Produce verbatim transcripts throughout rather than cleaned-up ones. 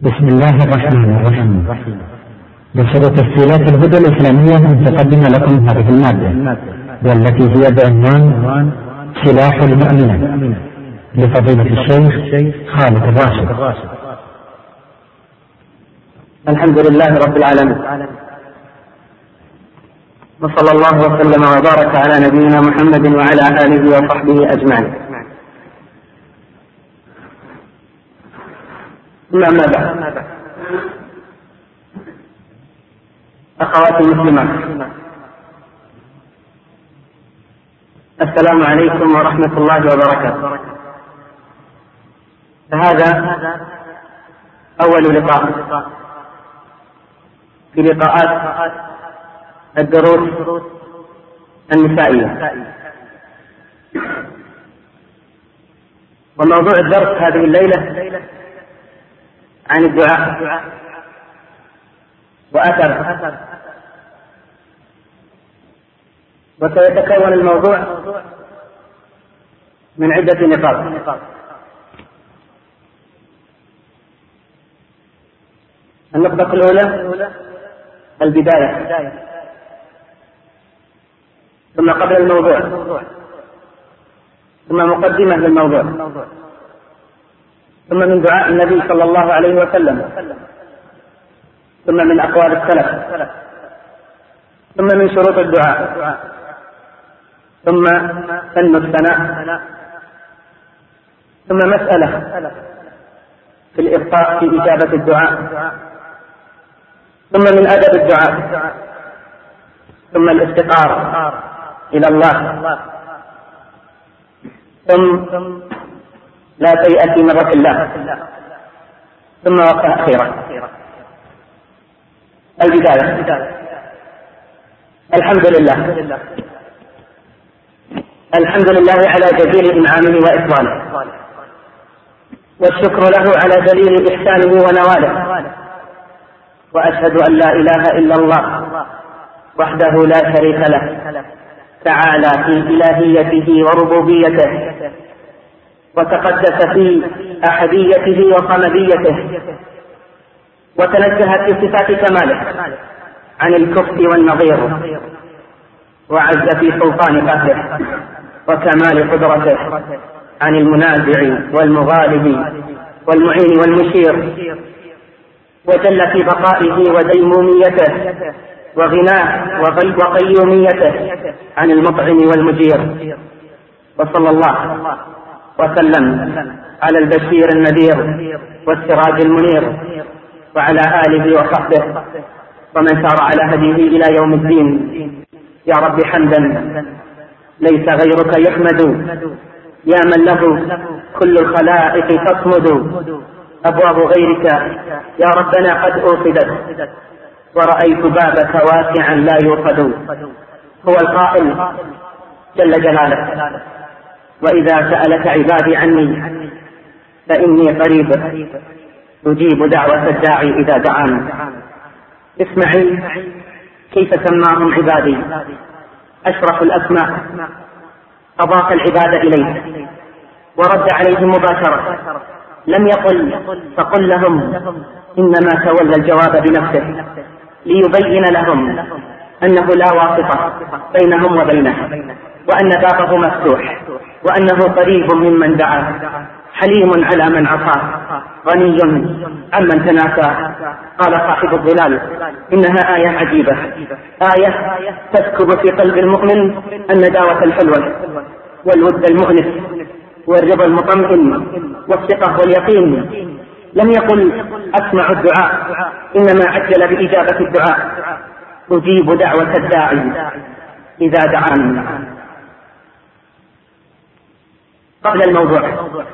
بسم الله الرحمن الرحيم. بشر تسجيلات الهدى الإسلامية أن تقدم لكم هذه المادة والتي هي بعنوان سلاح المؤمنة لفضيلة الشيخ خالد الراشد. الحمد لله رب العالمين، وصلى الله وسلم وبارك على نبينا محمد وعلى آله وصحبه أجمعين. ثم أما بعد، أخواتي المسلمات، السلام عليكم ورحمة الله وبركاته. فهذا أول لقاء في لقاءات الدروس النسائية، وموضوع الدرس هذه الليلة عن الدعاء وأثر، وسيتكون الموضوع من عدة نقاط. النقطة الأولى البداية، ثم قبل الموضوع، ثم مقدمة للموضوع، ثم من دعاء النبي صلى الله عليه وسلم، ثم من أقوال السلف، ثم من شروط الدعاء، ثم فن الثناء، ثم مسألة في الإخطاء في إجابة الدعاء، ثم من أدب الدعاء، ثم الافتقار إلى الله، ثم لا تيأس من روح الله، ثم وقفة أخيرة. البداية، الحمد لله الحمد لله على جزيل إنعامه وإفضاله، والشكر له على دليل إحسانه ونواله، وأشهد أن لا إله إلا الله وحده لا شريك له، تعالى في إلهيته وربوبيته، وتقدس في أحديته وصمديته، وتنزه في صفات كماله عن الكفء والنظير، وعز في سلطان قهره وكمال قدرته عن المنازع والمغالب والمعين والمشير، وجل في بقائه وديموميته وغناه وقيوميته عن المطعم والمجير. وصلى الله وسلم على البشير النذير والسراج المنير، وعلى آله وصحبه ومن سار على هديه إلى يوم الدين. يا رب حمدا ليس غيرك يحمد، يا من له كل الخلائق تصمد، أبواب غيرك يا ربنا قد أوصدت، ورأيت بابك واسعا لا يوصد. هو القائل جل جلاله: وإذا سألك عبادي عني فإني قريب أجيب دعوة الداعي إذا دعانا. اسمعي كيف سماهم عبادي، أشرف الأسماء، أضاف العبادة إليه ورد عليهم مباشرة، لم يقل فقل لهم، إنما تولى الجواب بنفسه ليبين لهم أنه لا واسطة بينهم وبينه، وأن بابه مفتوح، وأنه قريب ممن دعا، حليم على من عصاه، غني عمن تناساه. قال صاحب الظلال: إنها آية عجيبة، آية تسكب في قلب المؤمن النداوة الحلوة والود المؤنس والرضا المطمئن والثقة واليقين. لم يقل أسمع الدعاء، إنما عجل بإجابة الدعاء: أجيب دعوة الداعي إذا دعاني. قبل الموضوع،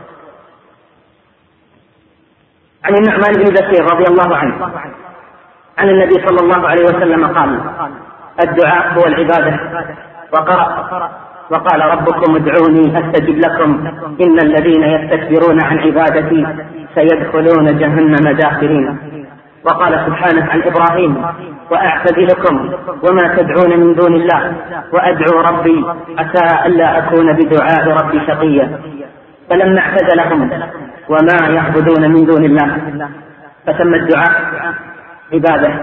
عن النعمان بن بشير رضي الله عنه عن النبي صلى الله عليه وسلم قال: الدعاء هو العبادة. وقرأ: وقال ربكم ادعوني أستجب لكم إن الذين يستكبرون عن عبادتي سيدخلون جهنم داخرين. وقال سبحانه عن إبراهيم: وأعتزلكم وما تدعون من دون الله وأدعو ربي عسى ألا أكون بدعاء ربي شقيا. فلما اعتزلهم وما يعبدون من دون الله فسمى الدعاء عبادة.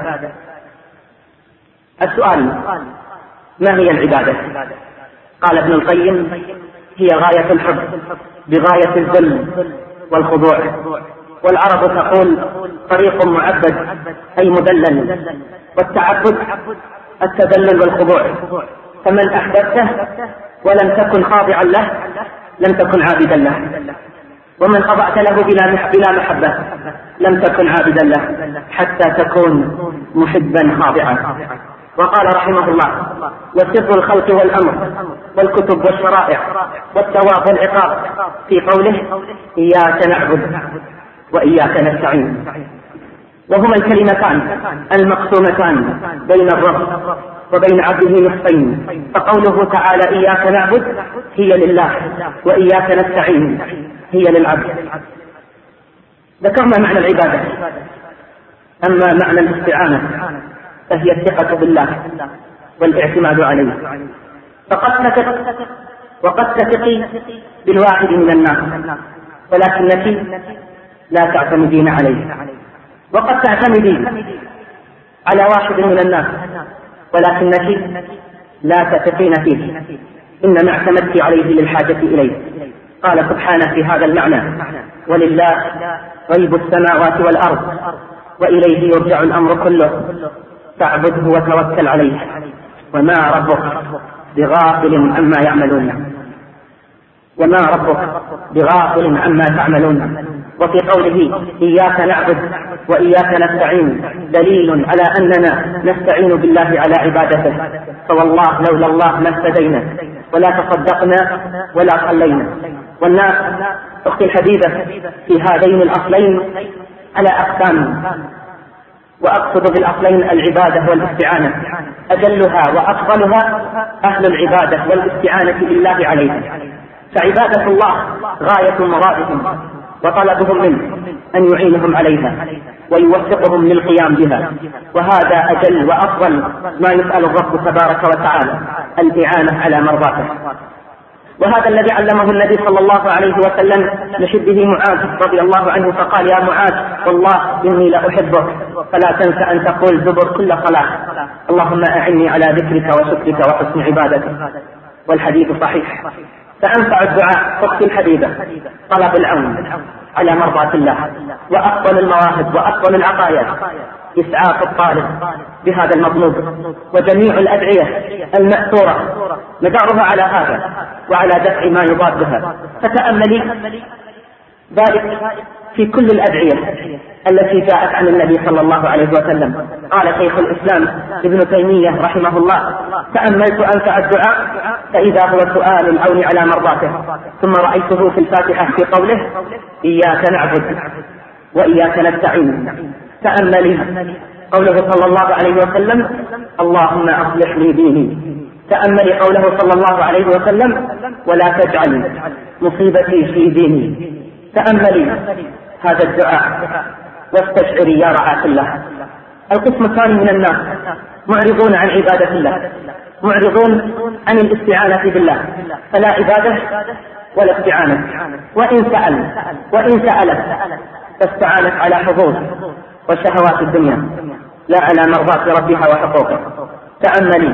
السؤال: ما هي العبادة؟ قال ابن القيم: هي غاية الحب بغاية الذل والخضوع. والعرب تقول: طريق معبد أي مدلل، والتعبد التذلل والخضوع. فمن أحببته ولم تكن خاضعا له لم تكن عابدا له، ومن خضعت له بلا محبة لم تكن عابدا له حتى تكون محبا خاضعا. وقال رحمه الله: وسر الخلق والأمر والكتب والشرائع والثواب والعقاب في قوله: إياك نعبد وإياك نستعين. وهما الكلمتان المقسومتان بين الرب وبين عبده نصفين. فقوله تعالى: إياك نعبد هي لله، وإياك نستعين هي للعبد. ذكرنا معنى العبادة. أما معنى الاستعانة فهي الثقة بالله والاعتماد عليه. فقد تثق وقد تثقي بالواحد من الناس، ولكنك لا تعتمدين عليه. وقد تعتمدين على واحد من الناس ولكنك لا تثقين فيه، إنما اعتمدت عليه للحاجة إليه. قال سبحانه في هذا المعنى: ولله غيب السماوات والأرض وإليه يرجع الأمر كله فاعبده وتوكل عليه وما ربك بغافل عما يعملون وما ربك بغافل عما تعملون. وفي قوله: إياك نعبد وإياك نستعين دليل على أننا نستعين بالله على عبادته. فوالله لولا الله ما اهتدينا ولا تصدقنا ولا صلينا. والناس أختي الحبيبة في هذين الأصلين على أقسام، وأقصد بالأصلين العبادة والاستعانة. أجلها وأفضلها أهل العبادة والاستعانة بالله عليها. فعبادة الله غاية مرادهم وطلبهم منه أن يعينهم عليها ويوفقهم للقيام بها، وهذا أجل وأفضل ما يسأل الرب تبارك وتعالى، الإعانة على مرضاته. وهذا الذي علمه النبي صلى الله عليه وسلم لحبه معاذ رضي الله عنه، فقال: يا معاذ والله إني لأحبك فلا تنس أن تقول دبر كل صلاة: اللهم أعني على ذكرك وشكرك وحسن عبادتك. والحديث صحيح. فأنفع الدعاء أختي الحبيبة طلب العون على مرضاة الله، وأفضل المواهب وأفضل العطايا إسعاف الطالب بهذا المطلوب. وجميع الأدعية المأثورة مدارها على هذا وعلى دفع ما يضادها. فتأملي ذلك في كل الأدعية التي جاءت عن النبي صلى الله عليه وسلم. قال شيخ الإسلام ابن تيمية رحمه الله: تأملت أنفع الدعاء فإذا هو سؤال العون على مرضاته، ثم رأيته في الفاتحة في قوله: إياك نعبد وإياك نستعين. تأملي قوله صلى الله عليه وسلم: اللهم أصلح لي ديني. تأملي قوله صلى الله عليه وسلم: ولا تجعل مصيبتي في ديني. تأملي هذا الدعاء واستشعري يا رعاة الله. القسم الثاني من الناس معرضون عن عبادة الله، معرضون عن الاستعانة بالله، فلا عبادة ولا استعانة. وإن سأل وإن سألت فاستعانت على حظوظ وشهوات الدنيا لا على مرضاة ربها وحقوقه. تأملي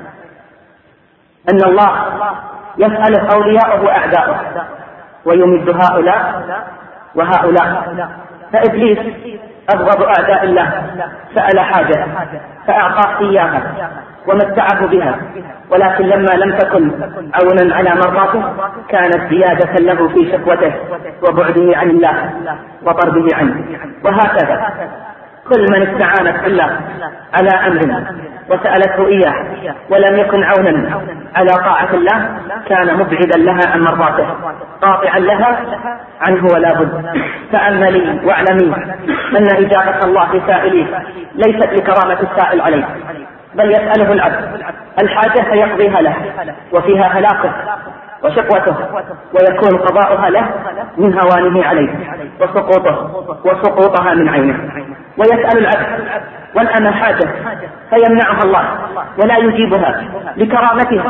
أن الله يسأل أولياءه وأعداءه ويمد هؤلاء وهؤلاء. فإبليس أبغض أعداء الله سأل حاجة فأعطاه إياها ومتعه بها، ولكن لما لم تكن عونا على مرضاته كانت زيادة له في شكوته وبعده عن الله وطرده عنه. وهكذا كل من استعانت بالله على أمر وسألته إياه ولم يكن عونا على طاعة الله كان مبعدا لها عن مرضاته، قاطعا لها عنه ولا بد. تأملي واعلمي أن إجابة الله لسائليه ليست لكرامة السائل عليه، بل يسأله العبد الحاجة فيقضيها له، وفيها هلاكه وشقوته، ويكون قضاؤها له من هوانه عليه وسقوطه وسقوطها من عينه. ويسأل العبد والأمة حاجة فيمنعها الله ولا يجيبها لكرامتها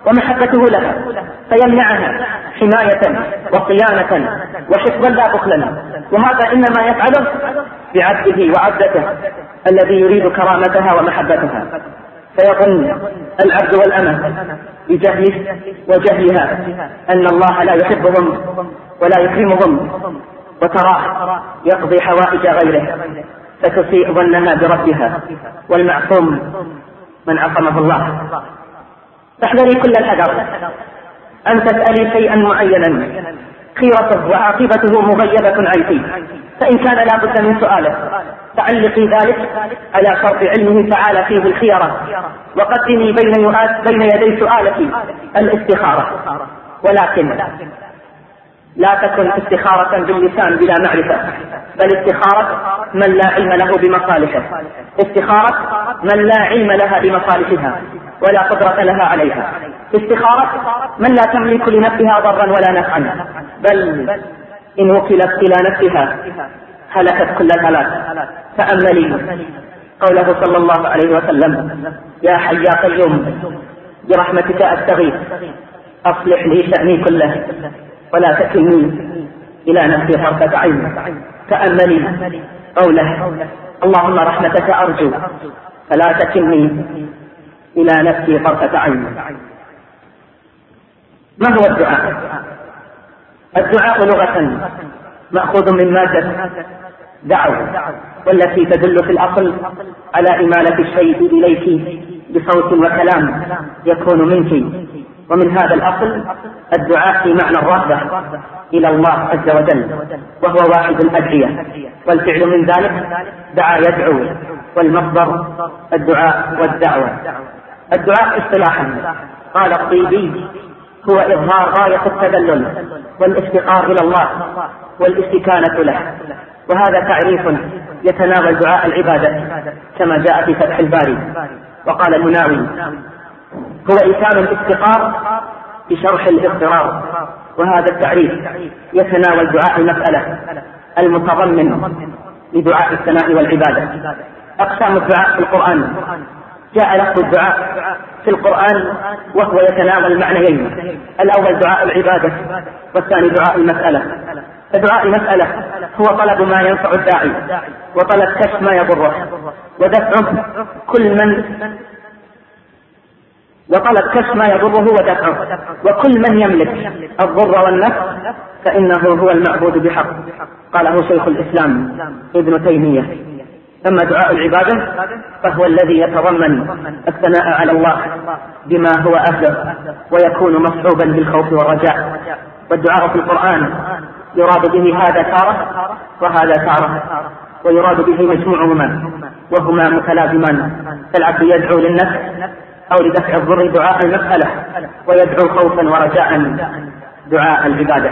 ومحبته لها فيمنعها حماية وصيانة وحفظا لا بخلا، وهذا إنما يفعله بعبده وعبدته الذي يريد كرامتها ومحبتها. فيظن العبد والأمة بجهله وجهلها أن الله لا يحبهم ولا يكرمهم، وتراه يقضي حوائج غيره فتسيء ظنها بربها، والمعصوم من عصمه الله. فاحذري كل الحذر أن تسألي شيئا معينا خيرته وعاقبته مغيبة عنك، فإن كان لا بد من سؤاله تعلقي ذلك على شرط علمه تعالى فيه الخيرة، وقدمي بين, بين يدي سؤالك الاستخارة، ولكن لا تكن استخارة باللسان بلا معرفة، بل استخارة من لا علم له بمصالحه، استخارة من لا علم لها بمصالحها ولا قدرة لها عليها، استخارة من لا تملك لنفسها ضرا ولا نفعا، بل إن وكلت إلى نفسها هلكت كل الهلاك. تأملي قوله صلى الله عليه وسلم: يا حي يا قيوم برحمتك أستغيث أصلح لي شأني كله ولا تكلني إلى نفسي طرفة عين. تأملي قوله: اللهم رحمتك أرجو فلا تكلني إلى نفسي طرفة عين. ما هو الدعاء؟ الدعاء لغة مأخوذ من مادة دعو، والتي تدل في الأصل على إمالة الشيء إليك بصوت وكلام يكون منك، ومن هذا الأصل الدعاء في معنى الرغبة إلى الله عز وجل، وهو واحد الأدعية، والفعل من ذلك دعا يدعو، والمصدر الدعاء والدعوة. الدعاء اصطلاحا قال الطيبي هو إظهار غاية التذلل والافتقار إلى الله والاستكانة له، وهذا تعريف يتناول دعاء العبادة كما جاء في فتح الباري. وقال المناوي: هو إيثان الافتقار بشرح الاضطرار، وهذا التعريف يتناول دعاء المسألة المتضمن لدعاء الثناء والعبادة. أقسام الدعاء في القرآن: جاء لفظ الدعاء في القرآن وهو يتناول معنيين: الأول دعاء العبادة، والثاني دعاء المسألة. فدعاء المسألة هو طلب ما ينفع الداعي، وطلب كشف ما يضره، ودفعه كل من وطلب كشف ما يضره ودفعه، وكل من يملك الضر والنفع فإنه هو المعبود بحق، قاله شيخ الإسلام ابن تيمية. أما دعاء العبادة فهو الذي يتضمن الثناء على الله بما هو أهله، ويكون مصحوبا بالخوف والرجاء. والدعاء في القرآن يراد به هذا تارة وهذا تارة، ويراد به مجموعهما وهما متلازمان، فالعبد يدعو للنفس أو لدفع الضر دعاء المسألة، ويدعو خوفا ورجاء دعاء العبادة.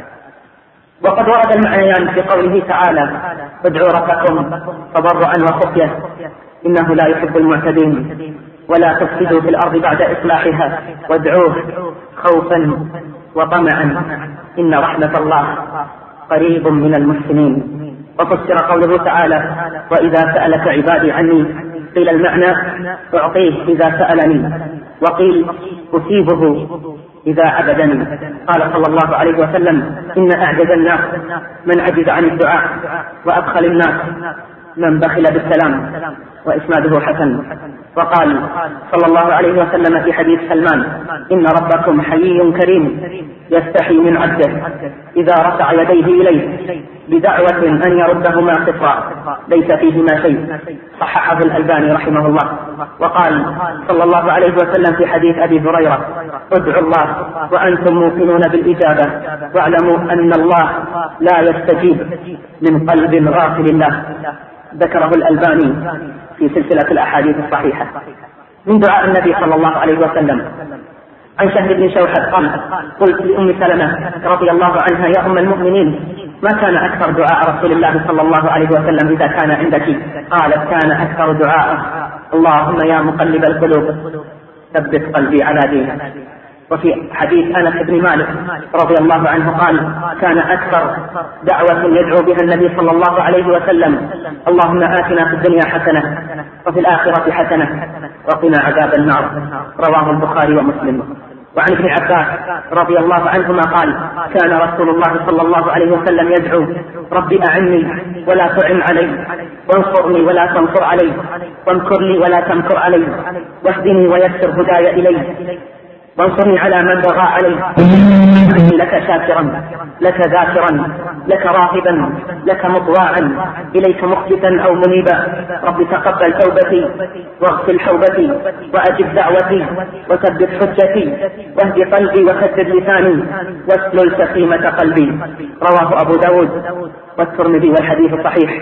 وقد ورد المعنيان في قوله تعالى: ادعوا ربكم تضرعا وخفية إنه لا يحب المعتدين ولا تفسدوا في الأرض بعد إصلاحها وادعوه خوفا وطمعا إن رحمة الله قريب من المحسنين. وفسر قوله تعالى: وإذا سألك عبادي عني، قيل المعنى أعطيه إذا سألني، وقيل أصيبه إذا عبدني. قال صلى الله عليه وسلم: إن أعجز الناس من عجز عن الدعاء، وأبخل الناس من بخل بالسلام، وإسناده حسن. وقال صلى الله عليه وسلم في حديث سلمان: إن ربكم حيي كريم يستحي من عبده إذا رفع يديه إليه بدعوة أن يردهما قطرا ليس فيهما شيء، صححه الألباني رحمه الله. وقال صلى الله عليه وسلم في حديث أبي هريرة: ادعوا الله وأنتم موقنون بالإجابة، واعلموا أن الله لا يستجيب من قلب غافل الله. ذكره الألباني في سلسلة الأحاديث الصحيحة. من دعاء النبي صلى الله عليه وسلم عن شهر بن شوحة قال: قلت لأم سلمة رضي الله عنها: يا أم المؤمنين، ما كان أكثر دعاء رسول الله صلى الله عليه وسلم إذا كان عندك؟ قالت: كان أكثر دعاءه اللهم يا مقلب القلوب ثبت قلبي على دينك. وفي حديث أنس بن مالك رضي الله عنه قال: كان أكثر دعوة يدعو بها النبي صلى الله عليه وسلم: اللهم آتنا في الدنيا حسنة وفي الآخرة حسنة وقنا عذاب النار. رواه البخاري ومسلم. وعن ابن عباس رضي الله عنهما قال: كان رسول الله صلى الله عليه وسلم يدعو: ربي أعني ولا تعن علي، وانصرني ولا تنصر علي، وامكر لي ولا تمكر علي، واهدني ويسر هداي إلي، وانصرني على من بغى علي، لك شاكرا لك ذاكرا لك راهبا لك مطواعا إليك مخبتا أو منيبا. رب تقبل توبتي واغسل حوبتي وأجب دعوتي وثبت حجتي واهد قلبي وسدد لساني واسلل سقيمة قلبي. رواه أبو داود والترمذي والحديث صحيح.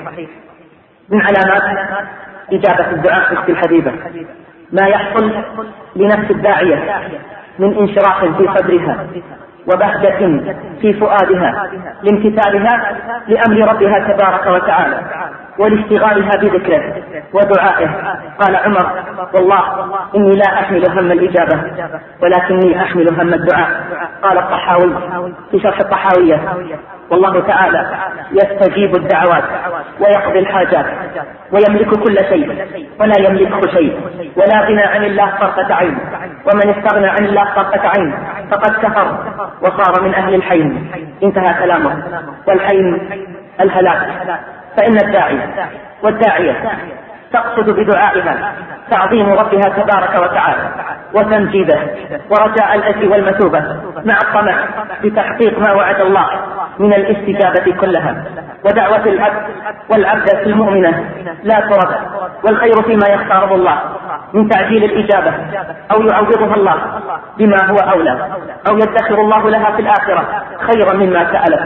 من علامات إجابة الدعاء أختي الحبيبة ما يحصل لنفس الداعية من انشراح في صدرها وبهجة في فؤادها لامتثالها لأمر ربها تبارك وتعالى ولاشتغالها بذكره ودعائه. قال عمر: والله إني لا أحمل هم الإجابة ولكني أحمل هم الدعاء. قال الطحاوي في شرح الطحاوية: والله تعالى يستجيب الدعوات ويقضي الحاجات ويملك كل شيء ولا يملكه شيء، ولا غنى عن الله طرفة عين، ومن استغنى عن الله طرفة عين فقد كفر وصار من أهل الحين. انتهى كلامه. والحين الهلاك. فإن الداعي والداعية تقصد بدعائها تعظيم ربها تبارك وتعالى وتمجيده ورجاء الأجر والمثوبة مع الطمع بتحقيق ما وعد الله من الاستجابة كلها. ودعوة العبد والعبدة المؤمنة لا ترد، والخير فيما يختاره الله من تعجيل الإجابة أو يعوضها الله بما هو أولى أو يدخر الله لها في الآخرة خيرا مما سألت.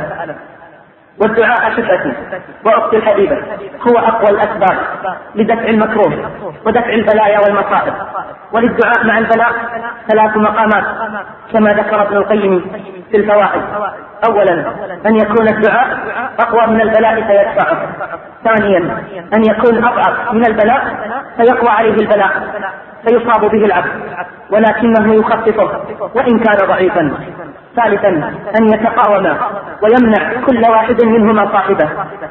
والدعاء أحبتي وأختي الحبيبة هو أقوى الأسباب لدفع المكروه ودفع البلايا والمصائب. وللدعاء مع البلاء ثلاث مقامات كما ذكر ابن القيم في الفوائد. أولا أن يكون الدعاء أقوى من البلاء فيدفعه. ثانيا أن يكون أضعف من البلاء فيقوى عليه البلاء فيصاب به العبد ولكنه يخففه وإن كان ضعيفا. ثالثا أن يتقاوم ويمنع كل واحد منهما صاحبه.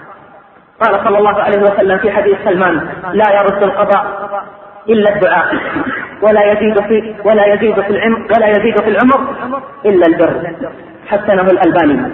قال صلى الله عليه وسلم في حديث سلمان: لا يرد القضاء إلا الدعاء ولا يزيد في ولا يزيد في العمر ولا يزيد في العمر إلا البر. حسنه الألباني.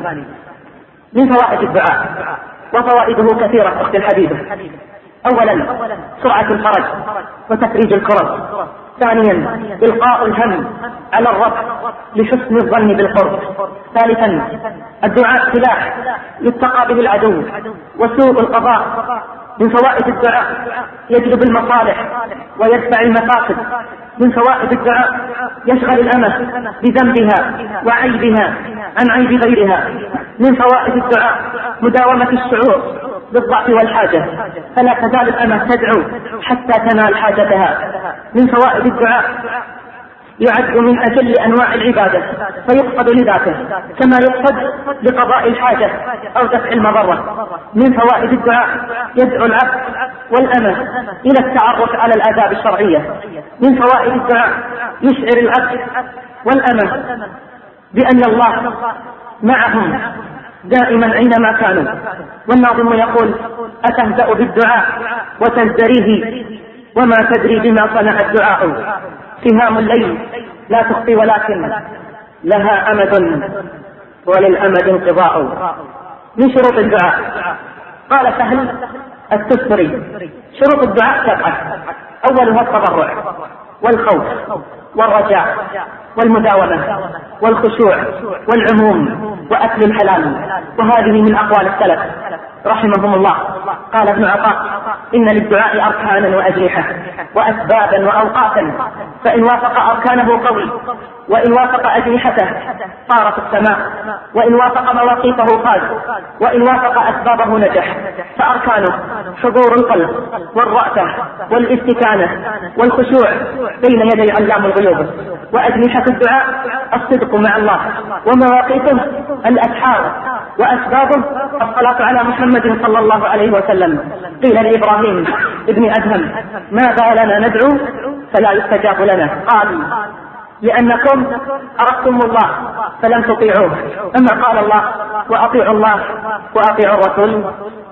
من فوائد الدعاء وفوائده كثيرة أختي الحبيبة: أولا سرعة الفرج وتفريج الكرب. ثانيا إلقاء الهم على الرب لحسن الظن بالقرب. ثالثا الدعاء سلاح يتقى به العدو وسوء القضاء. من فوائد الدعاء يجلب المصالح ويدفع المفاسد. من فوائد الدعاء يشغل الأمة بذنبها وعيبها عن عيب غيرها. من فوائد الدعاء مداومة الشعور بالضعف والحاجة، فلا تزال الأمة تدعو حتى تنال حاجتها. من فوائد الدعاء يعد من أجل أنواع العبادة فيقصد لذاته كما يقصد لقضاء الحاجة أو دفع المضرة. من فوائد الدعاء يدعو العبد والأمة إلى التعرف على الآداب الشرعية. من فوائد الدعاء يشعر العبد والأمة بأن الله معهم دائما أينما كانوا. والناظم يقول: أتهزأ بالدعاء وتزدريه وما تدري بما صنع الدعاء. سهام الليل لا تخفي ولكن لها أمد وللأمد انقضاء. من شروط الدعاء قال سهل التستري: شروط الدعاء سبعة. أولها التضرع والخوف والرجاء والمداومة والخشوع والعموم وأكل الحلال. وهذه من أقوال السلف رحمهم الله. قال ابن عطاء: إن للدعاء أركانا وأجنحة وأسبابا وأوقاتا، فإن وافق أركانه قوي، وإن وافق أجنحته صار في السماء، وإن وافق مواقيته فاز، وإن وافق أسبابه نجح. فأركانه حضور القلب والرأفة والاستكانة والخشوع بين يدي علام الغيوب. وأجنحة الدعاء الصدق مع الله. ومواقيته الأسحار. وأسبابه الصلاة على محمد صلى الله عليه وسلم. قيل لإبراهيم ابن أدهم: ماذا لنا ندعو فلا يستجاب لنا؟ قال: لأنكم أردتم الله فلم تطيعوه. أما قال الله: وأطيعوا الله وأطيعوا الرسول.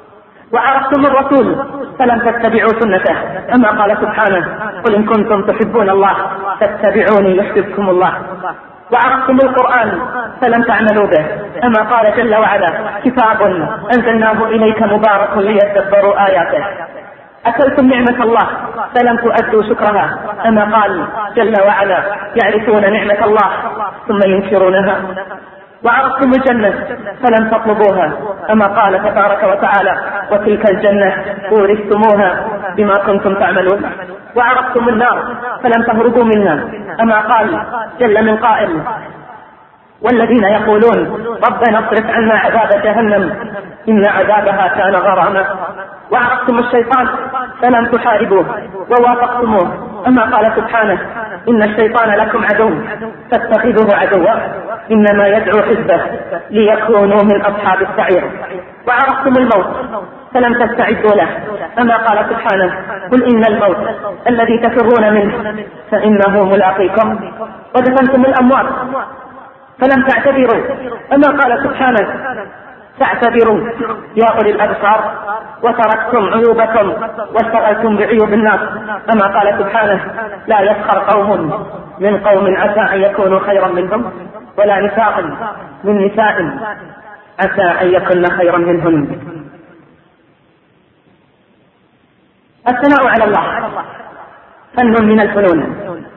وعرفتم الرسول فلم تتبعوا سنته. أما قال سبحانه: قل إن كنتم تحبون الله فاتبعوني يحببكم الله. وعرفتم القرآن فلم تعملوا به، أما قال جل وعلا كتاب أنزلناه إليك مبارك ليدبروا آياته. أكلتم نعمة الله فلم تؤدوا شكرها، أما قال جل وعلا يعرفون نعمة الله ثم ينكرونها. وعرفتم الجنة فلم تطلبوها، أما قال تبارك وتعالى وتلك الجنة أورثتموها بما كنتم تعملون. وعرفتم النار فلم تهربوا منها، أما قال جل من قائل والذين يقولون ربنا اصرف عنا عذاب جهنم إن عذابها كان غراما. وعرفتم الشيطان فلم تحاربوه ووافقتموه، أما قال سبحانه إن الشيطان لكم عدو فاتخذوه عدوا إنما يدعو حزبه ليكونوا من أصحاب السعير. وعرفتم الموت فلم تستعدوا له، أما قال سبحانه قل إن الموت الذي تفرون منه فإنه ملاقيكم. ودفنتم الأموات فلم تعتبروا، أما قال سبحانه تعتبروا يا أولي الأبصار وتركتم عيوبكم واشتغلتم بعيوب الناس، أما قال سبحانه لا يسخر قوم من قوم عسى أن يكونوا خيرا منهم ولا نساء من نساء عسى أن يكن خيرا منهن. الثناء على الله فن من الفنون،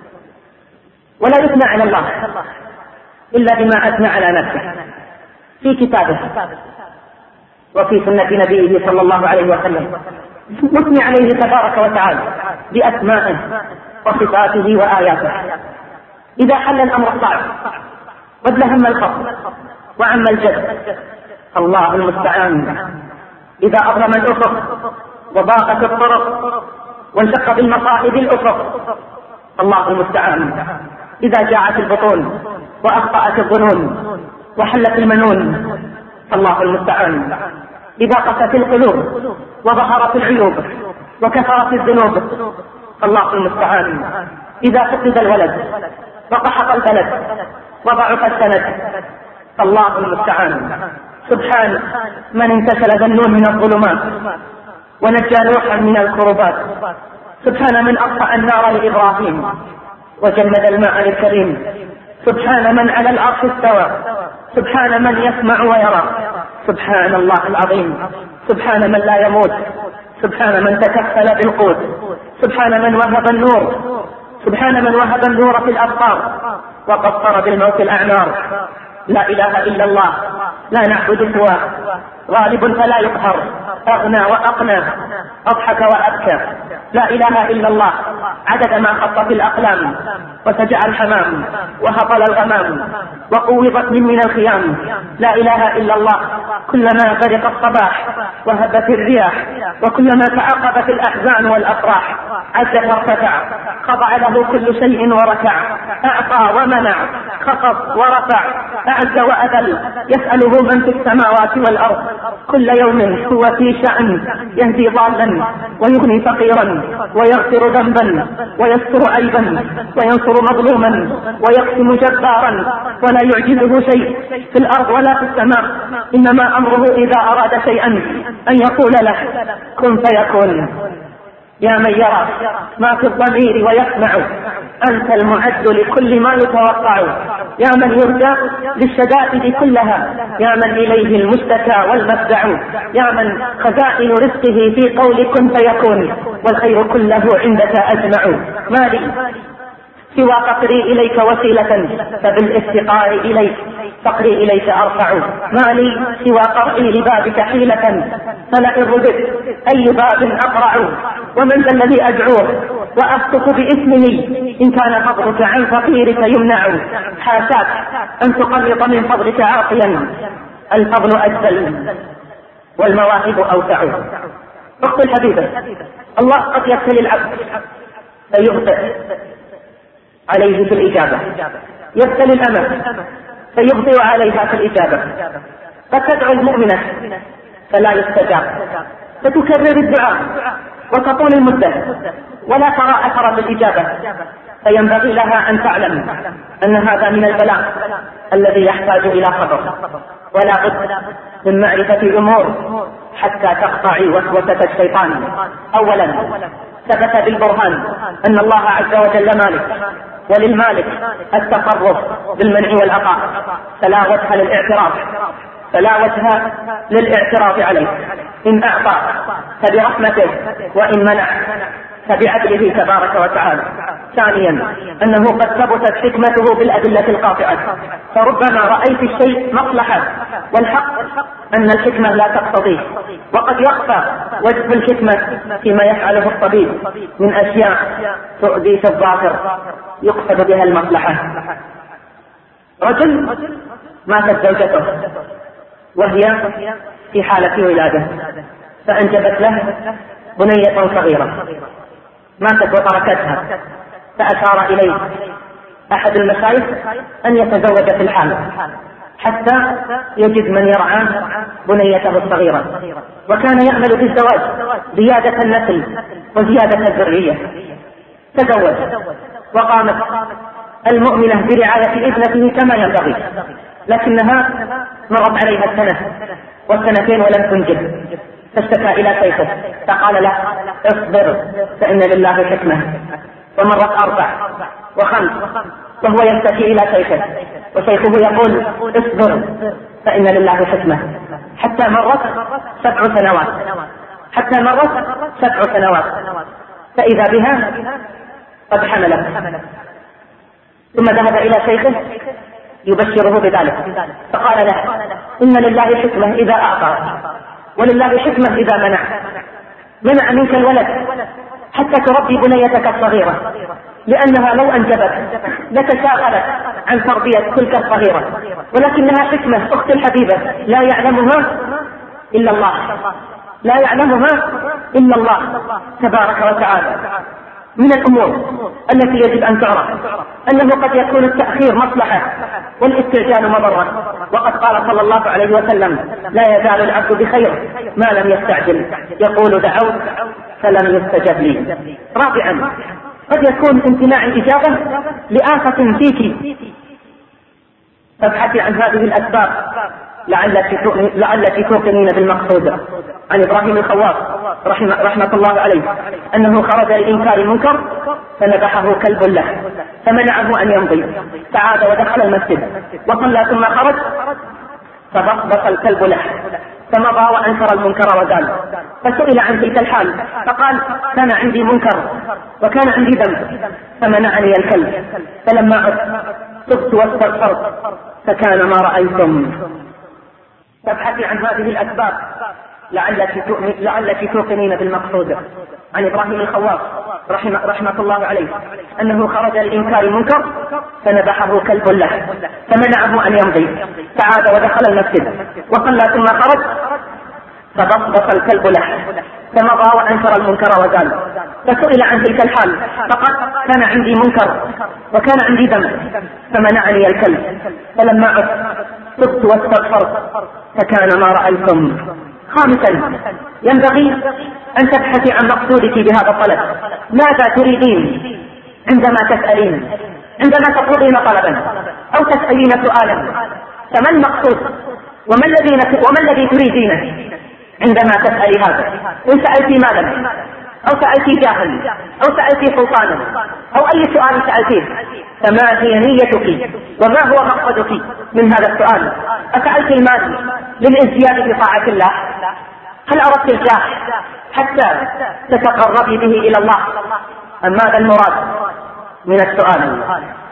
ولا يثنى على الله إلا بما أثنى على نفسه في كتابه وفي سنة نبيه صلى الله عليه وسلم، نثني عليه تبارك وتعالى بأسمائه وصفاته وآياته. إذا حل الأمر الصعب وازدهم الخوف وعم الجد الله المستعان. إذا أظلم الأفق وضاقت الطرق وانشق بالمصائب الأفق الله المستعان. إذا جاعت البطون وأخطأت الظنون وحلت المنون الله المستعان. إذا قست القلوب وظهرت العيوب وكثرت الذنوب الله المستعان. إذا فقد الولد وقحط البلد وضعف السند الله المستعان. سبحان من انتشل ذنون من الظلمات ونجى نوحا من الكربات. سبحان من أطفأ النار لإبراهيم وجمد الماء للكريم. سبحان من على العرش استوى. سبحان من يسمع ويرى. سبحان الله العظيم. سبحان من لا يموت. سبحان من تكفل بالقوت. سبحان من وهب النور. سبحان من وهب النور في الأبصار وقصر بالموت الأعنار. لا إله إلا الله لا نعبد سواه، غالب فلا يقهر، أغنى وأقنى، أضحك وأبكى. لا إله إلا الله عدد ما خط في الأقلام وسجع الحمام وهطل الغمام وقوضت من من الخيام. لا إله إلا الله كلما برق الصباح وهبت الرياح وكلما تعاقبت الأحزان والأفراح عز فارتفع، خضع له كل شيء وركع، أعطى ومنع، خفض ورفع، أعز وأذل، يسأله من في السماوات والأرض كل يوم هو في شأن، يهدي ضالا ويغني فقيرا ويغفر ذنبا ويستر عيبا وينصر مظلوما ويقسم جبارا، ولا يعجزه شيء في الأرض ولا في السماء، إنما أمره إذا أراد شيئا أن يقول له كن فيكون. يا من يرى ما في الضمير ويسمع، أنت المعد لكل ما يتوقع. يا من يرجى للشدائد كلها، يا من إليه المشتكى والمفزع، يا من خزائن رزقه في قول كن فيكون، والخير كله عندك أجمع. ما لي سوى فقري إليك وسيلة، فبالافتقار إليك فقري إليك أرفع. ما لي سوى قرئي لبابك حيلة، فلئن رددت أي باب أقرع. ومن ذا الذي أدعوه وأسقط باسمه، إن كان فضلك عن فقيرك يمنع. حاشاك أن تقرط من فضلك عاقيا، الفضل أجزل والمواهب أوسع. أخت الحبيبة، الله قد يبتلي العبد فيبطئ عليه في الإجابة، يبتلي الأمة فيبطئ عليها في الإجابة، فتدعو المؤمنة فلا يستجاب، فتكرر الدعاء وتطول المدة ولا ترى أثر الإجابة. فينبغي لها أن تعلم أن هذا من البلاء الذي يحتاج إلى صبر، ولا بد من معرفة أمور حتى تقطعي وسوسة الشيطان. أولا ثبت بالبرهان أن الله عز وجل مالك وللمالك التصرف بالمنع والعطاء، فلا وجه للاعتراض فلا وجه للاعتراض عليه. إن أعطى فبرحمته، وإن منع فبعدله تبارك وتعالى. ثانيا أنه قد ثبتت حكمته بالأدلة القاطعة، فربما رأيت الشيء مصلحة والحق أن الحكمة لا تقتضيه، وقد يخفى وجه الحكمة فيما يفعله الطبيب من أشياء تؤذي في الظاهر يقصد بها المصلحة. رجل ماتت زوجته وهي في حالة ولادة، فأنجبت له بنية صغيرة، ماتت وتركتها، فأشار إليه أحد المشايخ أن يتزوج في الحال حتى يجد من يرعى بنيته الصغيرة، وكان يعمل في الزواج زيادة النسل وزيادة الذرية. تزوج وقامت المؤمنة برعاية ابنته كما ينبغي، لكنها مرت عليها السنة والسنتين ولم تنجب، فاشتكى إلى شيخه فقال له اصبر فإن لله حكمة. ومرت أربع وخمس وهو يشتكي إلى شيخه وشيخه يقول اصبر فإن لله حكمة، حتى مرت سبع سنوات حتى مرت سبع سنوات فإذا بها قد حملت. ثم ذهب إلى شيخه يبشره بذلك، فقال له إن لله حكمة إذا أعطى، ولله حكمة إذا منع. منع منك الولد حتى تربي بنيتك الصغيرة، لأنها لو أنجبت لتشاغلت عن تربية تلك الصغيرة، ولكنها حكمة أختي الحبيبة لا يعلمها إلا الله لا يعلمها إلا الله تبارك وتعالى. من الأمور التي يجب أن تعرف أنه قد يكون التأخير مصلحة والاستعجال مضرة، وقد قال صلى الله عليه وسلم لا يزال العبد بخير ما لم يستعجل، يقول دعوت فلم يستجب لي. رابعا قد يكون امتناع الإجابة لآفة فيك، فابحثي عن هذه الأسباب لعلك توقنين بالمقصود. عن إبراهيم الخواص رحمة, رحمة الله عليه أنه خرج لإنكار المنكر فنبحه كلب له فمنعه أن يمضي، فعاد ودخل المسجد وصلى ثم خرج فبصبص الكلب له فمضى وأنكر المنكر وزال. فسئل عن تلك الحال فقال كان عندي منكر وكان عندي ذنب فمنعني الكلب، فلما عدت تبت واستغفرت فكان ما رأيتم. تبحثي عن هذه الأسباب لعلك لعلك توقنين بالمقصود. عن إبراهيم الخواص رحمة, رحمة الله عليه أنه خرج لإنكار المنكر فنبحه كلب له فمنعه أن يمضي، فعاد ودخل المسجد وصلى ثم خرج فبصبص الكلب له فمضى وأنكر المنكر وزال. فسئل عن تلك الحال فقال كان عندي منكر وكان عندي ذنب فمنعني الكلب، فلما عدت تبت واستغفرت فكان ما رأيتم. خامسا ينبغي أن تبحثي عن مقصودك بهذا الطلب، ماذا تريدين عندما تسألين عندما تطلبين طلبا أو تسألين سؤالا، فما المقصود وما الذي وما الذي تريدينه عندما تسألي هذا؟ إن سألتي مالا أو سألتي جاهل أو سألتي سلطانا أو أي سؤال سألتيه، فما هي نيتك وما هو مقصدك من هذا السؤال؟ أسألت المال للازدياد في طاعة الله؟ هل أردت الجاه حتى تتقربي به إلى الله؟ أم ماذا المراد من السؤال؟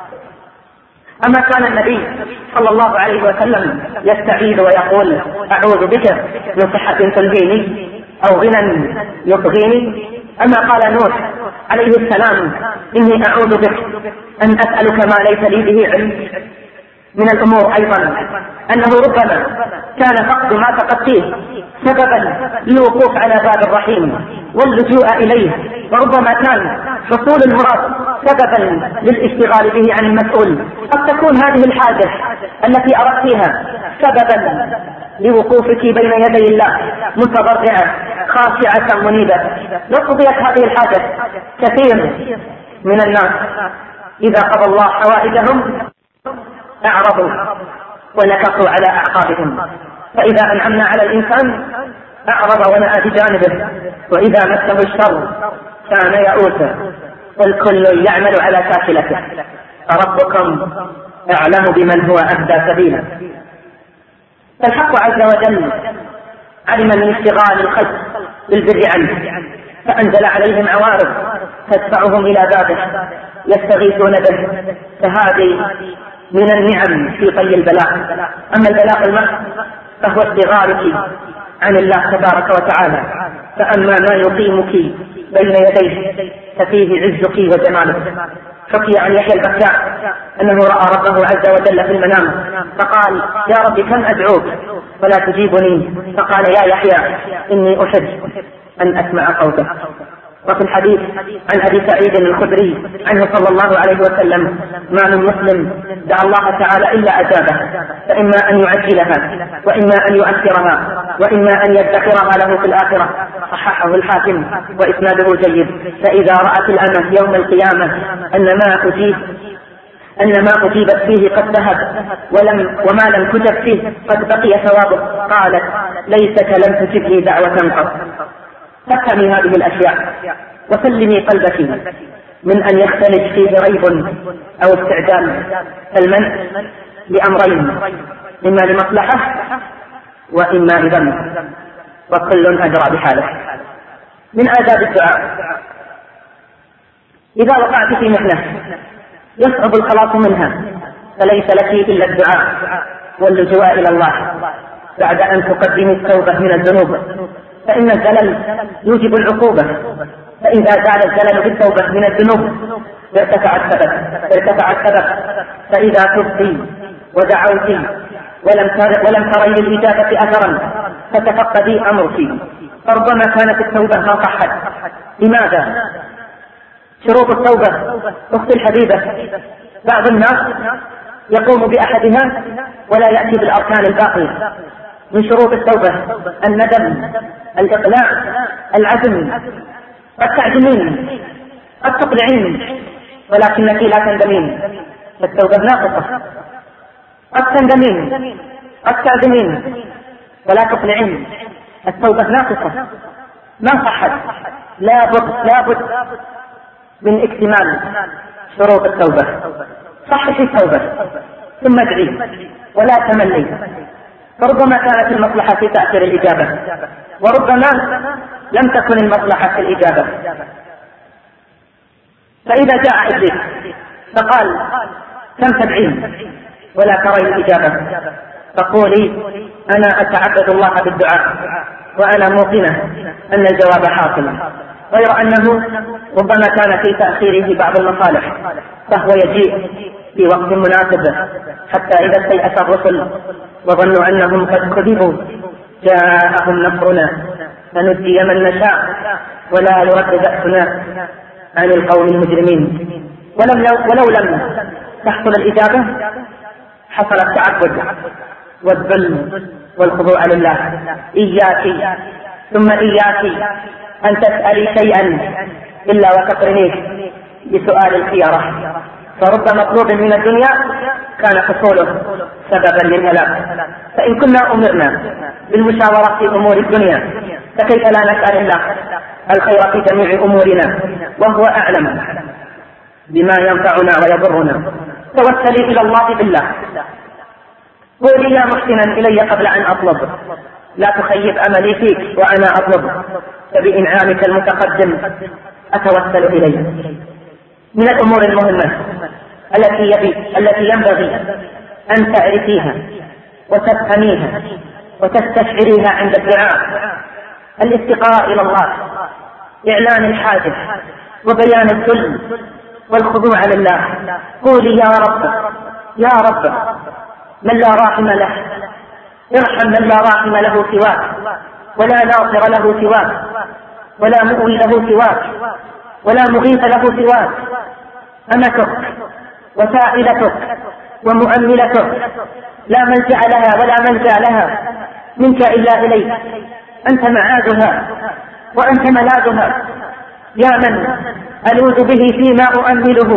أما كان النبي صلى الله عليه وسلم يستعيذ ويقول أعوذ بك من صحة تلهيني أو غنى يطغيني؟ أما قال نوح عليه السلام إني أعوذ بك أن أسألك ما ليس لي به علم؟ من الأمور أيضا أنه ربما كان فقد ما فقدتيه سببا للوقوف على باب الرحيم واللجوء إليه، وربما كان حصول المراد سببا للاشتغال به عن المسؤول. قد تكون هذه الحاجة التي أردتها سببا لوقوفك بين يدي الله متضرعة خاشعة منيبة. لو قضيت هذه الحاجة كثير من الناس إذا قضى الله حوائجهم أعرضوا ونكصوا على أعقابهم، فإذا أنعمنا على الإنسان أعرض ونأى بجانبه، وإذا مسه الشر كان يئوسا، والكل يعمل على شاكلته. فربكم أعلم بمن هو أهدى سبيلا. فالحق عز وجل علم من اشتغال الخلق بالبر عنه فأنزل عليهم عوارض تدفعهم إلى بابه يستغيثون به، فهذه من النعم في طي البلاء. أما البلاء المحض فهو اشتغالك عن الله تبارك وتعالى، فأما ما يقيمك بين يديه ففيه عزك وجمالك. حكي عن يحيى البكاء أنه رأى ربه عز وجل في المنام فقال: يا رب كم أدعوك ولا تجيبني؟ فقال: يا يحيى إني أحب أن أسمع صوتك. وفي الحديث عن أبي سعيد الخدري عنه صلى الله عليه وسلم: ما من مسلم دعا الله تعالى إلا أجابه، فإما أن يعجلها وإما أن يؤثرها وإما أن يدخرها له في الآخرة. صححه الحاكم وإسناده جيد. فإذا رأت الأمة يوم القيامة أن ما أجيب أن ما أجيبت فيه قد ذهب ولم وما لم كتب فيه قد بقي ثوابه، قالت: ليتك لم تجبني دعوة قط. فافهمي هذه الأشياء وسلمي قلبك من أن يختلج فيه ريب أو استعجال. المنع لأمرين: إما لمصلحة وإما لذنب، وكل أدرى بحاله. من آداب الدعاء: إذا وقعت في محنة يصعب الخلاص منها فليس لك إلا الدعاء واللجوء إلى الله بعد أن تقدمي التوبة من الذنوب، فإن الزلل يوجب العقوبة، فإذا زال الزلل بالتوبة من الذنوب ارتفع السبب ارتفع السبب فإذا تبتي ودعوتي ولم تر ولم تري للإجابة أثرا فتفقدي أمرك، فربما كانت التوبة ما صحت. لماذا؟ شروط التوبة أختي الحبيبة، بعض الناس يقوم بأحدها ولا يأتي بالأركان الباقية. من شروط التوبة الندم، الإقلاع، العزم. قد تعزمين، قد تقلعين، ولكنك لا تندمين، فالتوبة ناقصة. قد تندمين، قد تعزمين ولا تقلعين، التوبة ناقصة، ما صحت. لابد لابد من اكتمال شروط التوبة. صححي التوبة ثم ادعي ولا تملي، فربما كانت المصلحة في تأخير الإجابة وربما لم تكن المصلحة في الإجابة. فإذا جاء إبليس فقال: كم تدعين ولا ترين الإجابة؟ فقولي: أنا أتعبد الله بالدعاء وأنا موقنة أن الجواب حاصل، غير أنه ربما كان في تأخيره بعض المصالح، فهو يجيء في وقت مناسب، حتى إذا استيأس الرسل وظنوا أنهم قد كذبوا جاءهم نصرنا فنجي من نشاء ولا يرد بأسنا عن القوم المجرمين. ولم ولو لم تحصل الإجابة حصل التعبد والذل والخضوع لله. إياك ثم إياك أن تسألي شيئا إلا وتقرنيه بسؤال الخيرة، فرب مطلوب من الدنيا كان حصوله سببا للهلاك. فإن كنا أمرنا بالمشاورة في أمور الدنيا فكيف لا نسأل الله الخير في جميع أمورنا وهو أعلم بما ينفعنا ويضرنا. توسلي إلى الله بالله، قولي: يا محسنا إلي قبل أن أطلب، لا تخيب أملي فيك وأنا أطلب، فبإنعامك المتقدم أتوسل إليه. من الأمور المهمة التي يبي التي ينبغي أن تعرفيها وتفهميها وتستشعريها عند الدعاء الافتقار إلى الله، إعلان الحاجة وبيان الذل والخضوع لله. قولي: يا رب يا رب من لا راحم له، ارحم من لا راحم له سواك ولا ناصر له سواك ولا مؤوي له سواك ولا مغيث له سواك. أمتك وسائلتك ومؤملتك لا ملجأ لها ولا منجا لها منك إلا إليك، أنت معادها وأنت ملاذها. يا من ألوذ به فيما أؤمله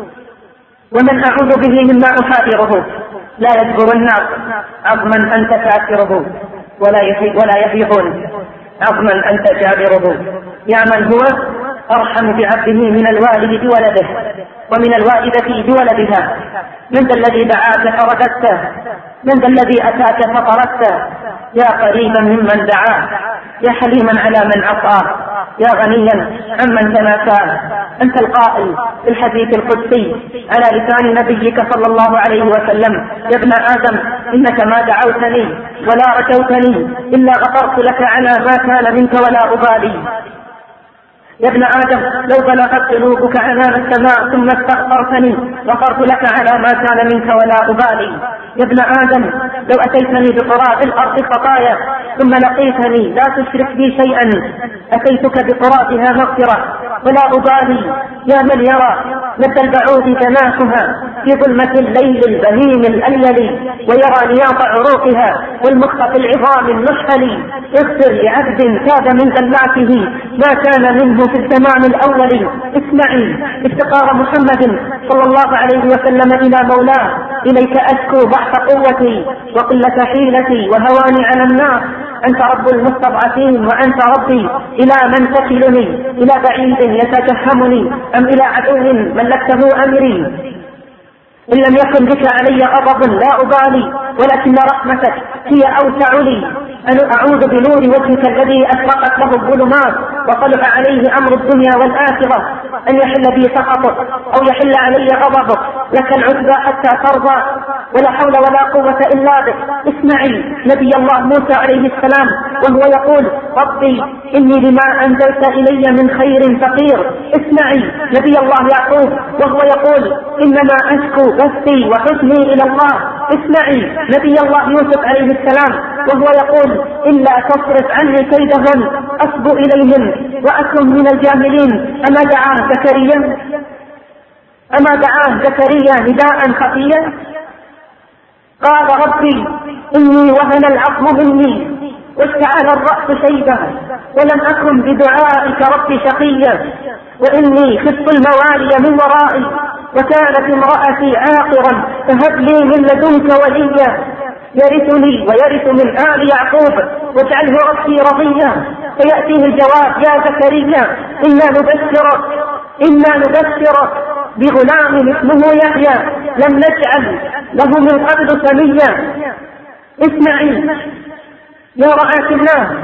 ومن أعوذ به مما أحاذره، لا يجبر الناس عظما أنت كافره ولا ولا يفيحون عظما أنت جابره. يا من هو أرحم بعبده من الوالد بولده ومن الوالدة بولدها. من ذا الذي دعاك فرددته؟ من ذا الذي أتاك فطردته؟ يا قريبا ممن دعاه، يا حليما على من عصاه، يا غنيا عمن تناساه. أنت القائل في الحديث القدسي على لسان نبيك صلى الله عليه وسلم: يا ابن آدم إنك ما دعوتني ولا رجوتني إلا غفرت لك على ما كان منك ولا أبالي. يا ابن آدم لو بلغت ذنوبك عنان السماء ثم استغفرتني غفرت لك على ما كان منك ولا أبالي. يا ابن آدم لو أتيتني بقراب الأرض خطايا ثم لقيتني لا تشرك بي شيئا أتيتك بقرابها مغفرة ولا أبالي. يا من يرى مد البعوض جناحها في ظلمة الليل البهيم الأليل ويرى نياط عروقها والمخ في العظام النحل، اغفر لعبد تاب من ذلاته ما كان منه في الزمان الأول. اسمعي افتقار محمد صلى الله عليه وسلم إلى مولاه: إليك أشكو ضعف قوتي وقلة حيلتي وهواني على الناس، أنت رب المستضعفين وأنت ربي، إلى من تكلني؟ إلى بعيد يتجهمني أم إلى عدو ملكته أمري؟ إن لم يكن بك علي غضب لا أبالي، ولكن رحمتك هي أوسع لي. أنا أعوذ بنور وجهك الذي أشرقت له الظلمات وطلع عليه أمر الدنيا والآخرة أن يحل بي سخطك أو يحل علي غضبك. لك العتبى حتى ترضى ولا حول ولا قوة إلا بك. اسمعي نبي الله موسى عليه السلام وهو يقول: ربي إني لما أنزلت إلي من خير فقير. اسمعي نبي الله يعقوب وهو يقول: إنما أشكو بثي وحزني إلى الله. اسمعي نبي الله يوسف عليه السلام وهو يقول: إلا تصرف عني كيدهن أصب إليهم وأكن من الجاهلين. أما دعاه زكريا أما دعاه زكريا نداء خفيا؟ قال: ربي إني وهن العظم مني واشتعل الرأس شيبا ولم أكن بدعائك ربي شقيا، وإني خفت الموالي من ورائي وكانت امرأتي عاقرا فهب لي من لدنك وليا يرثني ويرث من آل يعقوب واجعله ربي رضيا. فيأتيه الجواب: يا زكريا إنا نبشرك إنا نبشرك بغلام اسمه يحيى لم نجعل له من قبل سميا. اسمعي يا رعاة الله،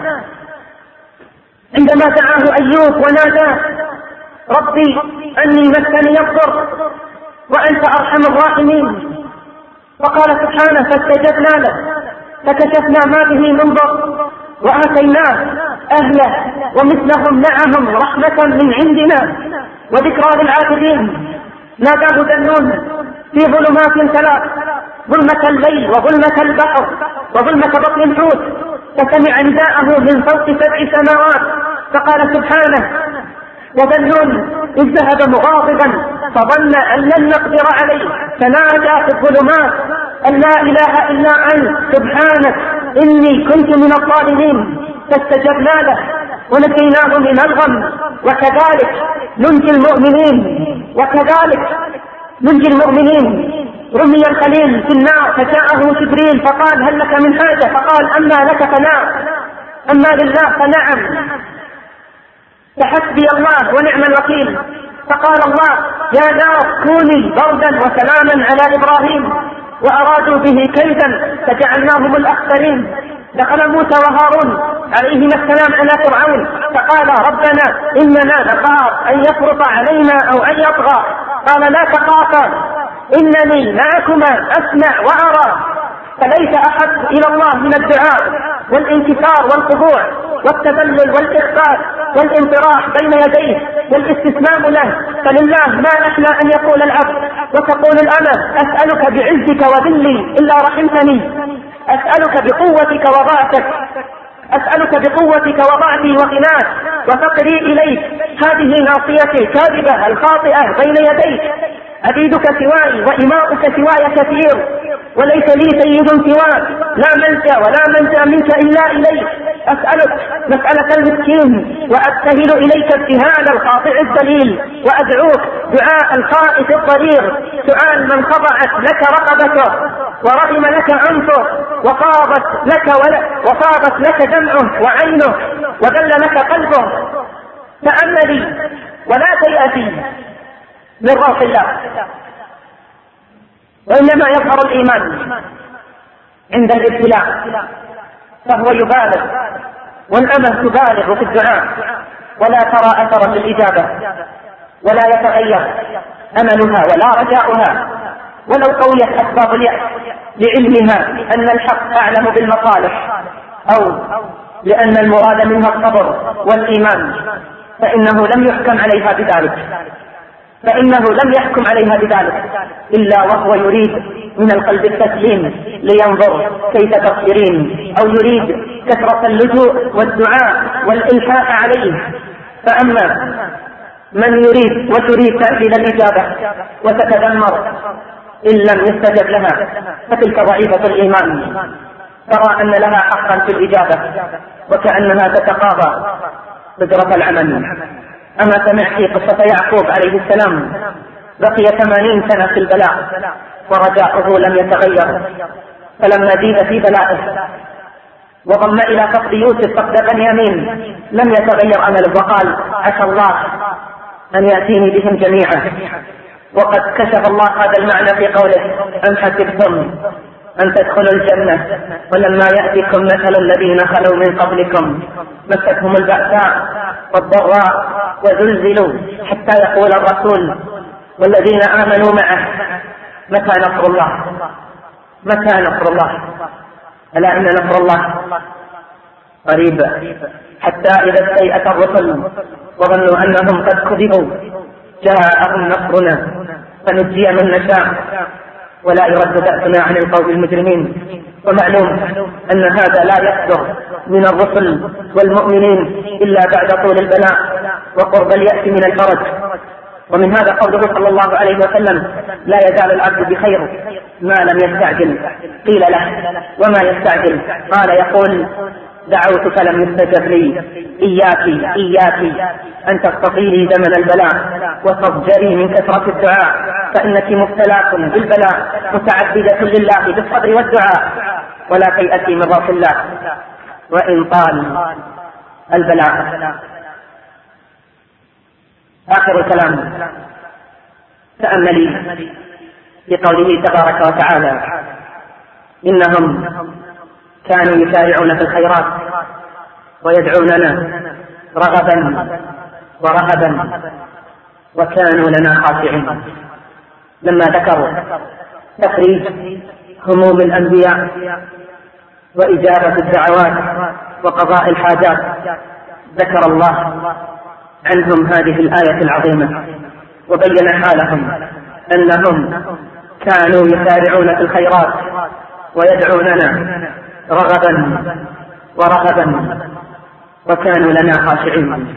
عندما دعاه أيوب وناداه: ربي أني مسني الضر وأنت أرحم الراحمين، وقال سبحانه: فاستجبنا له فكشفنا ما به من ضر وآتيناه أهله ومثلهم معهم رحمة من عندنا وذكرى للعابدين. ناداه ذنون في ظلمات ثلاث: ظلمة الليل وظلمة البحر وظلمة بطن الحوت، فسمع نداءه من فوق سبع سماوات فقال سبحانه: وذنون إذ ذهب مغاضبا فظن أن لن نقدر عليه فنادى في الظلمات أن لا إله إلا أنت سبحانك إني كنت من الظالمين. فاستجبنا له ونجيناه من الغم. وكذلك ننجي المؤمنين وكذلك ننجي المؤمنين. رمي الخليل في النار فجاءه جبريل فقال: هل لك من حاجة؟ فقال: أما لك فنعم أما لله فنعم، فحسبي الله ونعم الوكيل. فقال الله: يا نار كوني بردا وسلاما على إبراهيم وأرادوا به كيدا فجعلناهم الأخسرين. دخل موسى وهارون عليهما السلام على فرعون فقال: ربنا إننا نخاف أن يفرط علينا أو أن يطغى. قال: لا تخافا إنني معكما أسمع وأرى. فليس أحب إلى الله من الدعاء والانكسار والخضوع والتذلل والإخبات والانطراح بين يديه والاستسلام له. فلله ما أحلى أن يقول العبد وتقول الأمة: أسألك بعزك وذلي إلا رحمتني، أسألك بقوتك وضعتك أسألك بقوتك وضعتي وغناك وفقري إليك. هذه ناصيتي كاذبة الخاطئة بين يديك، عبيدك سواي وإماؤك سواي كثير وليس لي سيد سواك، لا ملجأ ولا منجا منك إلا إليك. أسألك مسألة المسكين وأبتهل إليك ابتهال الخاطئ الذليل، وأدعوك دعاء الخائف الضرير، سؤال من خضعت لك رقبته ورغم لك أنفه وفاضت لك وفاضت لك دمعه وعينه وذل لك قلبه. تأملي يأتي من روح الله، وإنما يظهر الإيمان عند الابتلاء، فهو يبالغ والأمة تبالغ في الدعاء ولا ترى أثرا للإجابة ولا يتغير أملها ولا رجاؤها ولو قويت أسباب اليأس لعلمها أن الحق أعلم بالمصالح أو لأن المراد منها الصبر والإيمان، فإنه لم يحكم عليها بذلك فإنه لم يحكم عليها بذلك إلا وهو يريد من القلب التسليم لينظر كيف تصبرين، أو يريد كثرة اللجوء والدعاء والإلحاح عليه. فأما من يريد وتريد تأجيل الإجابة وتتذمر إن لم يستجب لها فتلك ضعيفة الإيمان، ترى أن لها حقا في الإجابة وكأنها تتقاضى قدرة العمل. أما سمعت في قصة يعقوب عليه السلام بقي ثمانين سنة في البلاء ورجاؤه لم يتغير، فلما زيد في بلائه وضم إلى فقد يوسف فقد بنيامين لم يتغير أمله وقال عسى الله أن يأتيني بهم جميعا. وقد كشف الله هذا المعنى في قوله أم حسبتم أن تدخلوا الجنة ولما يأتيكم مثل الذين خلوا من قبلكم مستهم البأساء والضراء وزلزلوا حتى يقول الرسول والذين آمنوا معه متى نصر الله متى نصر الله ألا إن نصر الله قريب. حتى إذا استيأس الرسل وظنوا أنهم قد كذبوا جاءهم نصرنا فنجي من نشاء ولا يرد بأسنا عن القوم المجرمين. ومعلوم أن هذا لا يصدر من الرسل والمؤمنين إلا بعد طول البلاء وقرب اليأس من الفرج. ومن هذا قوله صلى الله عليه وسلم لا يزال العبد بخير ما لم يستعجل. قيل له وما يستعجل؟ قال يقول دعوت فلم يستجب لي، إياك إياك أن تستطيلي زمن البلاء وتضجري من كثرة الدعاء، فإنك مبتلاة بالبلاء متعبدة لله بالصبر والدعاء، ولا تيأتي من روح الله وإن طال البلاء. آخر الكلام تأملي في قوله تبارك وتعالى إنهم كانوا يسارعون في الخيرات ويدعوننا رغبا ورهبا وكانوا لنا خاشعين. لما ذكروا تفريج هموم الأنبياء وإجابة الدعوات وقضاء الحاجات ذكر الله عنهم هذه الآية العظيمة وبين حالهم أنهم كانوا يسارعون في الخيرات ويدعوننا رغبا ورهبا وكانوا لنا خاشعين.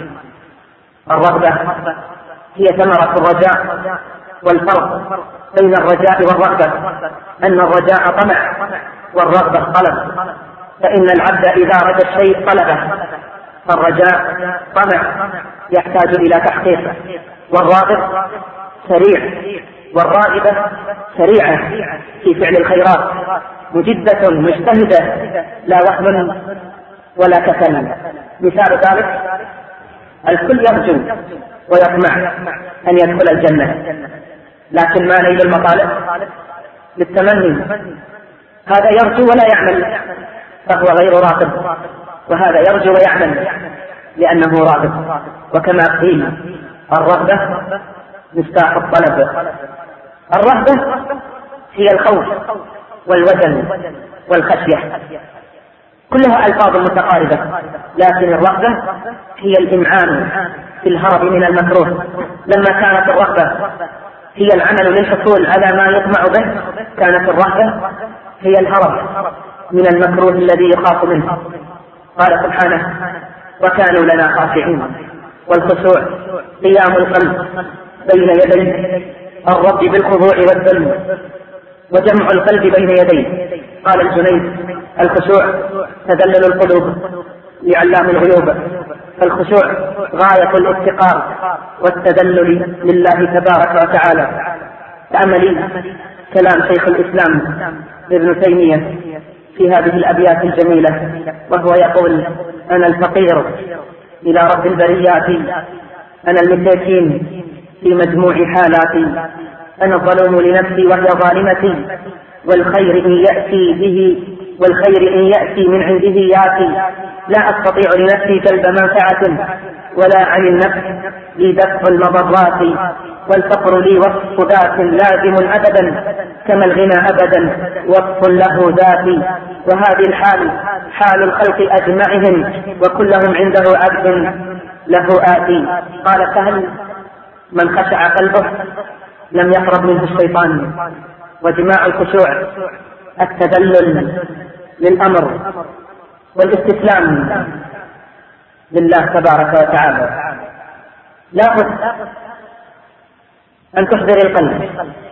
الرغبة هي ثمرة الرجاء، والفرق بين الرجاء والرغبة أن الرجاء طمع والرغبة طلب، فإن العبد إذا رجى الشيء طلبه، فالرجاء طمع يحتاج إلى تحقيقه، والراغب سريع والراغبة سريعة في فعل الخيرات مجدة مجتهدة لا وهم ولا كسل. مثال ذلك الكل يرجو ويطمع أن يدخل الجنة، لكن ما نيل المطالب للتمني، هذا يرجو ولا يعمل فهو غير راغب، وهذا يرجو ويعمل لأنه راغب. وكما قيل الرغبة مفتاح الطلب. الرهبة هي الخوف والوجل والخشية، كلها ألفاظ متقاربة، لكن الرغبة هي الإمعان في الهرب من المكروه. لما كانت الرغبة هي العمل للحصول على ما يطمع به، كانت الرهبة هي الهرب من المكروه الذي يخاف منه. قال سبحانه وكانوا لنا خاشعين. والخشوع قيام القلب بين يدي الرب بالخضوع والذل وجمع القلب بين يديه. قال الجنيد الخشوع تذلل القلوب لعلام الغيوب، فالخشوع غاية الافتقار والتذلل لله تبارك وتعالى. تأملي كلام شيخ الإسلام ابن تيمية في هذه الأبيات الجميلة وهو يقول أنا الفقير إلى رب البريات، أنا المساكين في مجموع حالاتي، أنا الظلوم لنفسي وهي ظالمتي، والخير إن يأتي به والخير إن يأتي من عنده ياتي، لا أستطيع لنفسي جلب منفعة ولا عن النفس لي دفع المضرات، والفقر لي وصف ذات لازم أبدا كما الغنى أبدا وصف له ذاتي، وهذه الحال حال الخلق أجمعهم وكلهم عنده عبد له آتي. قال فهل من خشع قلبه لم يقرب منه الشيطان، وجماع الخشوع التذلل للأمر والاستسلام لله تبارك وتعالى. لا بد أن تحضر القلب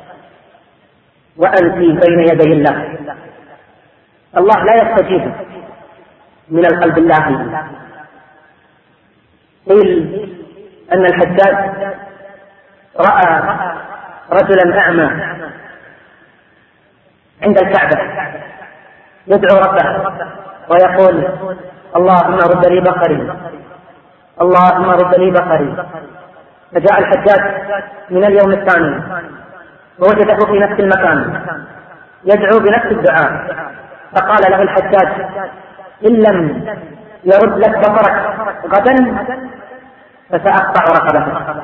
وأنت بين يدي الله. الله لا يستجيب من القلب اللاهي. قيل أن الحجاج رأى رجلا أعمى عند الكعبة يدعو ربه ويقول اللهم رد لي بصري، اللهم رد لي بصري. فجاء الحجاج من اليوم الثاني ووجده في نفس المكان يدعو بنفس الدعاء، فقال له الحجاج إن لم يرد لك بصرك غدا فسأقطع رقبتك،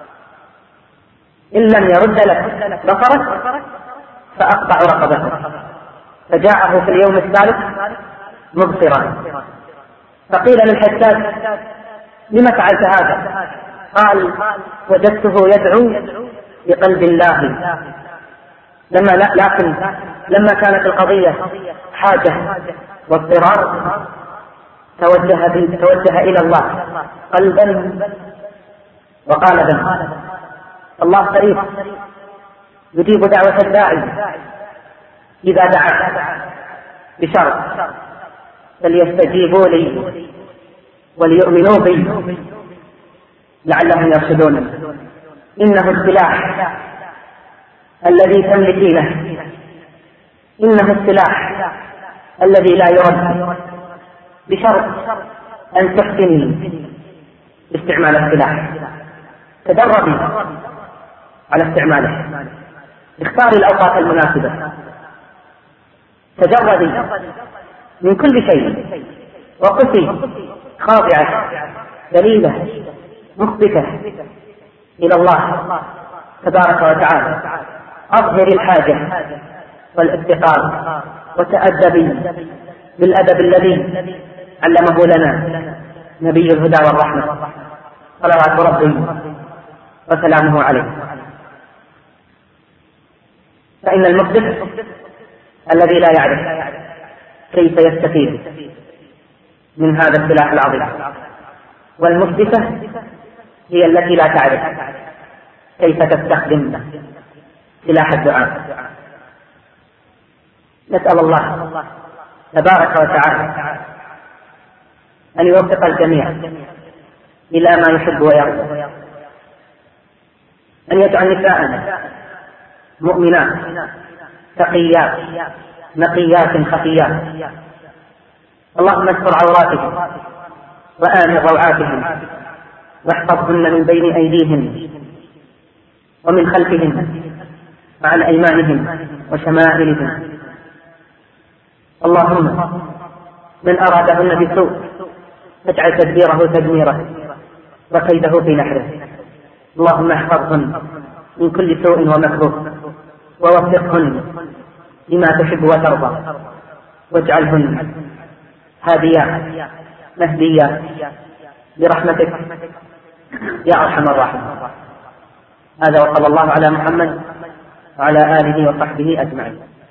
إن لم يرد لك بصرك فأقطع رقبتك. فجاءه في اليوم الثالث مبصرا، فقيل للحجاج لما فعلت هذا؟ قال وجدته يدعو بقلب الله، لما لا لكن لما كانت القضية حاجة واضطرار توجه, توجه إلى الله قلبا وقالبا. الله قريب يجيب دعوة الداعي إذا دعا، بشرط فليستجيبوا لي وليؤمنوا بي لعلهم يرشدون. إنه السلاح الذي تملكينه، إنه السلاح الذي لا يرد، بشرط أن تحسني استعمال السلاح، تدربي على استعماله، اختاري الأوقات المناسبة، تجردي من كل شيء وقفي خاضعة ذليلة مخبتة إلى الله تبارك وتعالى. أظهر الحاجة والافتقار وتأدبي بالأدب الذي علمه لنا نبي الهدى والرحمة صلوات ربي وسلامه عليه. فإن المقدس الذي لا يعرف كيف يستفيد من هذا السلاح العظيم، والمقدسة هي التي لا تعرف كيف تستخدم سلاح الدعاء. نسأل الله تبارك وتعالى أن يوفق الجميع إلى ما يحب ويرضى، أن يجعل نساءنا مؤمنات تقيات نقيات خفيات. اللهم استر عوراتهم وآمن روعاتهم، واحفظهن من بين أيديهم ومن خلفهم وعن أيمانهم وشمائلهم. اللهم من أرادهن بسوء فاجعل تدبيره تدميره وكيده في نحره. اللهم احفظهن من كل سوء ومكروه، ووفقهن لما تحب وترضى، واجعلهن هاديات مهديات برحمتك يا أرحم الراحمين. هذا وصلى الله على محمد وعلى آله وصحبه أجمعين.